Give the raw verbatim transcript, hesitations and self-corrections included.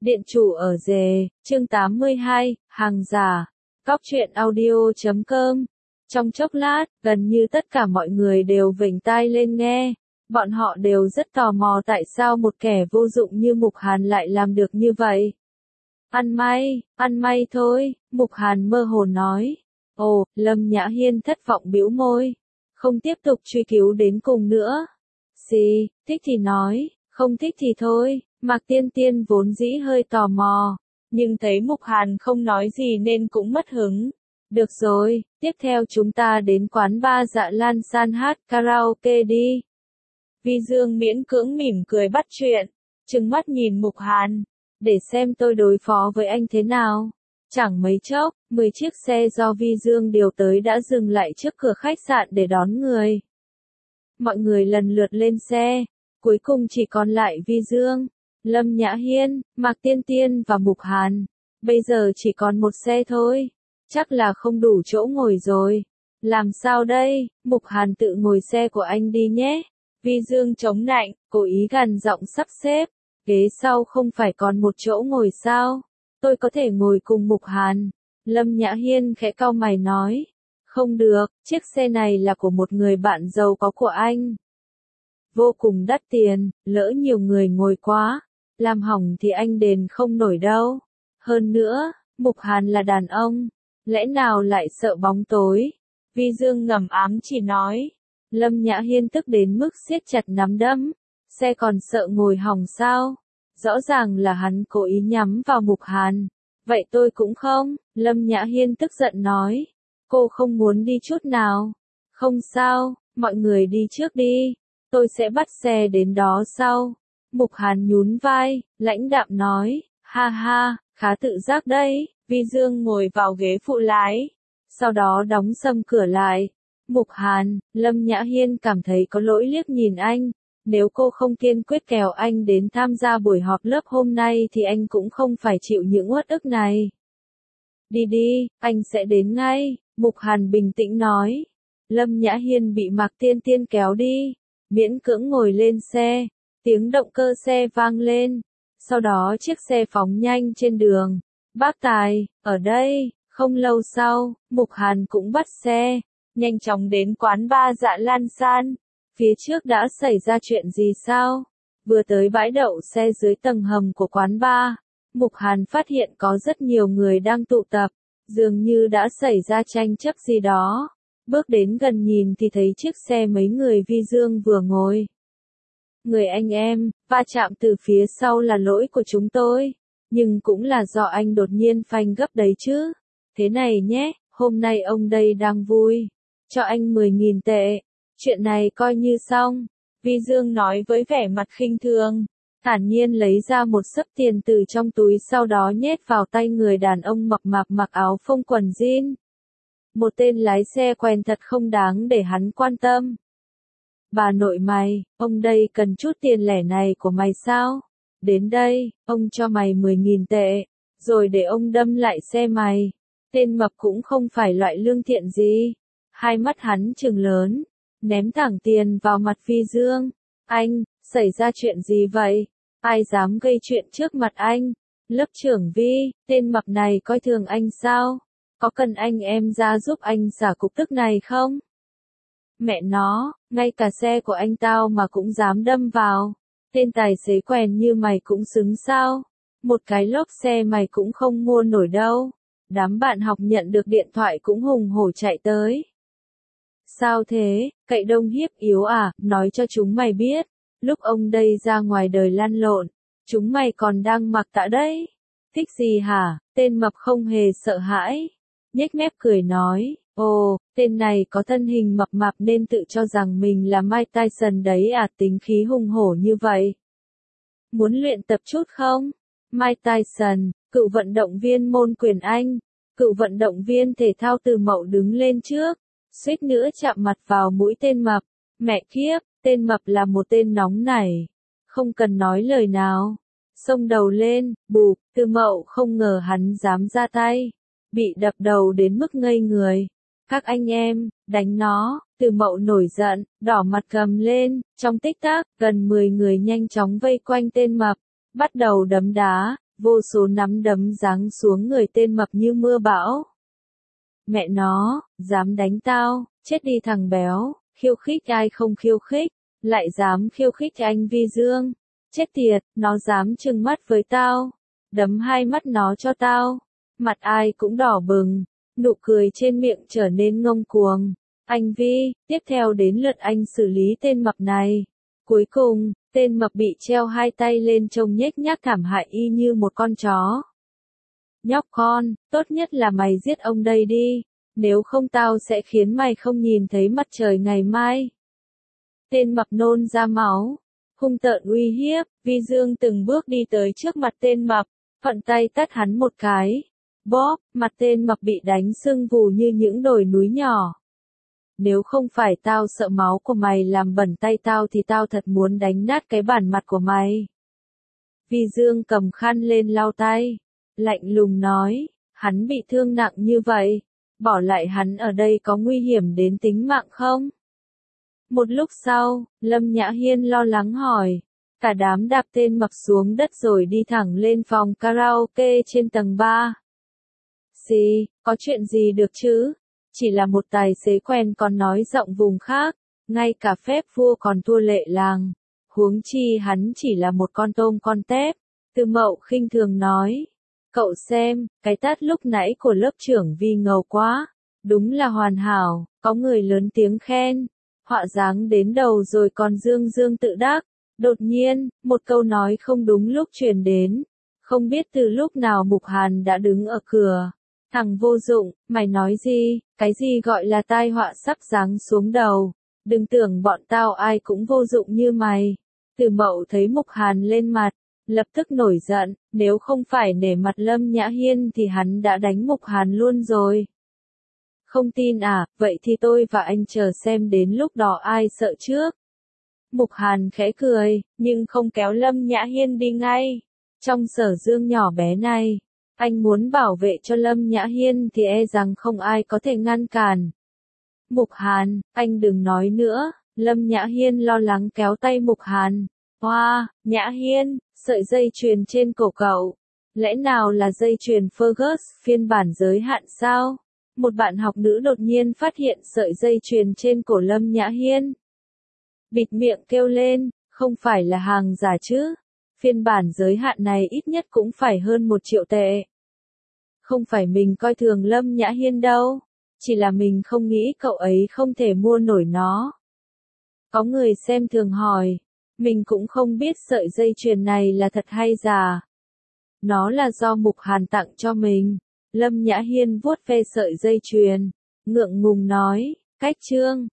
Điện chủ ở rề, chương tám mươi hai, hàng giả. Cóc truyện audio chấm com. Trong chốc lát, gần như tất cả mọi người đều vểnh tai lên nghe. Bọn họ đều rất tò mò tại sao một kẻ vô dụng như Mục Hàn lại làm được như vậy. Ăn may, ăn may thôi, Mục Hàn mơ hồ nói. Ồ, Lâm Nhã Hiên thất vọng bĩu môi. Không tiếp tục truy cứu đến cùng nữa. Gì, thích thì nói, không thích thì thôi. Mạc Tiên Tiên vốn dĩ hơi tò mò, nhưng thấy Mục Hàn không nói gì nên cũng mất hứng. Được rồi, tiếp theo chúng ta đến quán bar Dạ Lan San hát karaoke đi. Vi Dương miễn cưỡng mỉm cười bắt chuyện, trừng mắt nhìn Mục Hàn, để xem tôi đối phó với anh thế nào. Chẳng mấy chốc, mười chiếc xe do Vi Dương điều tới đã dừng lại trước cửa khách sạn để đón người. Mọi người lần lượt lên xe, cuối cùng chỉ còn lại Vi Dương, Lâm Nhã Hiên, Mạc Tiên Tiên và Mục Hàn. Bây giờ chỉ còn một xe thôi, chắc là không đủ chỗ ngồi rồi. Làm sao đây, Mục Hàn tự ngồi xe của anh đi nhé. Vi Dương chống nạnh, cố ý gằn giọng sắp xếp. Ghế sau không phải còn một chỗ ngồi sao? Tôi có thể ngồi cùng Mục Hàn. Lâm Nhã Hiên khẽ cau mày nói. Không được, chiếc xe này là của một người bạn giàu có của anh. Vô cùng đắt tiền, lỡ nhiều người ngồi quá, làm hỏng thì anh đền không nổi đâu. Hơn nữa, Mục Hàn là đàn ông, lẽ nào lại sợ bóng tối? Vi Dương ngầm ám chỉ nói. Lâm Nhã Hiên tức đến mức siết chặt nắm đấm. Xe còn sợ ngồi hỏng sao? Rõ ràng là hắn cố ý nhắm vào Mục Hàn. Vậy tôi cũng không, Lâm Nhã Hiên tức giận nói. Cô không muốn đi chút nào. Không sao, mọi người đi trước đi. Tôi sẽ bắt xe đến đó sau. Mục Hàn nhún vai, lãnh đạm nói. Ha ha, khá tự giác đấy. Vi Dương ngồi vào ghế phụ lái. Sau đó đóng sầm cửa lại. Mục Hàn, Lâm Nhã Hiên cảm thấy có lỗi liếc nhìn anh. Nếu cô không kiên quyết kéo anh đến tham gia buổi họp lớp hôm nay thì anh cũng không phải chịu những uất ức này. Đi đi, anh sẽ đến ngay, Mục Hàn bình tĩnh nói. Lâm Nhã Hiên bị Mạc Tiên Tiên kéo đi, miễn cưỡng ngồi lên xe, tiếng động cơ xe vang lên, sau đó chiếc xe phóng nhanh trên đường. Bác Tài, ở đây, không lâu sau, Mục Hàn cũng bắt xe, nhanh chóng đến quán bar Dạ Lan San. Phía trước đã xảy ra chuyện gì sao? Vừa tới bãi đậu xe dưới tầng hầm của quán bar, Mục Hàn phát hiện có rất nhiều người đang tụ tập, dường như đã xảy ra tranh chấp gì đó. Bước đến gần nhìn thì thấy chiếc xe mấy người Vi Dương vừa ngồi. Người anh em, va chạm từ phía sau là lỗi của chúng tôi, nhưng cũng là do anh đột nhiên phanh gấp đấy chứ. Thế này nhé, hôm nay ông đây đang vui, cho anh mười nghìn tệ. Chuyện này coi như xong, Vi Dương nói với vẻ mặt khinh thường, thản nhiên lấy ra một xấp tiền từ trong túi sau đó nhét vào tay người đàn ông mập mạp mặc áo phông quần jean. Một tên lái xe quen thật không đáng để hắn quan tâm. Bà nội mày, ông đây cần chút tiền lẻ này của mày sao? Đến đây, ông cho mày mười nghìn tệ, rồi để ông đâm lại xe mày. Tên mập cũng không phải loại lương thiện gì. Hai mắt hắn trừng lớn, ném thẳng tiền vào mặt Vi Dương. Anh, xảy ra chuyện gì vậy? Ai dám gây chuyện trước mặt anh? Lớp trưởng Vi, tên mập này coi thường anh sao? Có cần anh em ra giúp anh xả cục tức này không? Mẹ nó, ngay cả xe của anh tao mà cũng dám đâm vào. Tên tài xế quèn như mày cũng xứng sao? Một cái lốp xe mày cũng không mua nổi đâu. Đám bạn học nhận được điện thoại cũng hùng hổ chạy tới. Sao thế, cậy đông hiếp yếu à, nói cho chúng mày biết. Lúc ông đây ra ngoài đời lăn lộn, chúng mày còn đang mặc tạ đấy. Thích gì hả? Tên mập không hề sợ hãi. Nhếch mép cười nói, ồ, tên này có thân hình mập mạp nên tự cho rằng mình là Mike Tyson đấy à, tính khí hùng hổ như vậy. Muốn luyện tập chút không? Mike Tyson, cựu vận động viên môn quyền Anh, cựu vận động viên thể thao từ Mậu đứng lên trước, suýt nữa chạm mặt vào mũi tên mập. Mẹ kiếp, tên mập là một tên nóng nảy, không cần nói lời nào. Xông đầu lên, bụp, Từ Mậu không ngờ hắn dám ra tay, bị đập đầu đến mức ngây người. Các anh em, đánh nó, Từ Mậu nổi giận, đỏ mặt gầm lên, trong tích tắc, gần mười người nhanh chóng vây quanh tên mập, bắt đầu đấm đá, vô số nắm đấm giáng xuống người tên mập như mưa bão. Mẹ nó, dám đánh tao, chết đi thằng béo, khiêu khích ai không khiêu khích, lại dám khiêu khích anh Vi Dương. Chết tiệt, nó dám trừng mắt với tao, đấm hai mắt nó cho tao. Mặt ai cũng đỏ bừng, nụ cười trên miệng trở nên ngông cuồng. Anh Vi, tiếp theo đến lượt anh xử lý tên mập này. Cuối cùng, tên mập bị treo hai tay lên trông nhếch nhác thảm hại y như một con chó. Nhóc con, tốt nhất là mày giết ông đây đi, nếu không tao sẽ khiến mày không nhìn thấy mặt trời ngày mai. Tên mập nôn ra máu, hung tợn uy hiếp, Vi Dương từng bước đi tới trước mặt tên mập, thuận tay tát hắn một cái. Bóp, mặt tên mập bị đánh sưng vù như những đồi núi nhỏ. Nếu không phải tao sợ máu của mày làm bẩn tay tao thì tao thật muốn đánh nát cái bản mặt của mày. Vi Dương cầm khăn lên lau tay, lạnh lùng nói, hắn bị thương nặng như vậy, bỏ lại hắn ở đây có nguy hiểm đến tính mạng không? Một lúc sau, Lâm Nhã Hiên lo lắng hỏi, cả đám đạp tên mập xuống đất rồi đi thẳng lên phòng karaoke trên tầng ba. Gì, có chuyện gì được chứ? Chỉ là một tài xế quen còn nói giọng vùng khác, ngay cả phép vua còn thua lệ làng. Huống chi hắn chỉ là một con tôm con tép. Từ Mậu khinh thường nói, cậu xem, cái tát lúc nãy của lớp trưởng Vi ngầu quá, đúng là hoàn hảo, có người lớn tiếng khen, họa dáng đến đầu rồi còn dương dương tự đắc. Đột nhiên, một câu nói không đúng lúc truyền đến, không biết từ lúc nào Mục Hàn đã đứng ở cửa. Thằng vô dụng, mày nói gì, cái gì gọi là tai họa sắp giáng xuống đầu, đừng tưởng bọn tao ai cũng vô dụng như mày. Từ Mậu thấy Mục Hàn lên mặt, lập tức nổi giận, nếu không phải nể mặt Lâm Nhã Hiên thì hắn đã đánh Mục Hàn luôn rồi. Không tin à, vậy thì tôi và anh chờ xem đến lúc đó ai sợ trước. Mục Hàn khẽ cười, nhưng không kéo Lâm Nhã Hiên đi ngay. Trong Sở Dương nhỏ bé này, anh muốn bảo vệ cho Lâm Nhã Hiên thì e rằng không ai có thể ngăn cản. Mục Hàn, anh đừng nói nữa, Lâm Nhã Hiên lo lắng kéo tay Mục Hàn. Hoa, wow, Nhã Hiên, sợi dây chuyền trên cổ cậu. Lẽ nào là dây chuyền Fergus phiên bản giới hạn sao? Một bạn học nữ đột nhiên phát hiện sợi dây chuyền trên cổ Lâm Nhã Hiên. Bịt miệng kêu lên, không phải là hàng giả chứ? Phiên bản giới hạn này ít nhất cũng phải hơn một triệu tệ. Không phải mình coi thường Lâm Nhã Hiên đâu, chỉ là mình không nghĩ cậu ấy không thể mua nổi nó. Có người xem thường hỏi, mình cũng không biết sợi dây chuyền này là thật hay giả. Nó là do Mục Hàn tặng cho mình. Lâm Nhã Hiên vuốt ve sợi dây chuyền, ngượng ngùng nói, cách chương.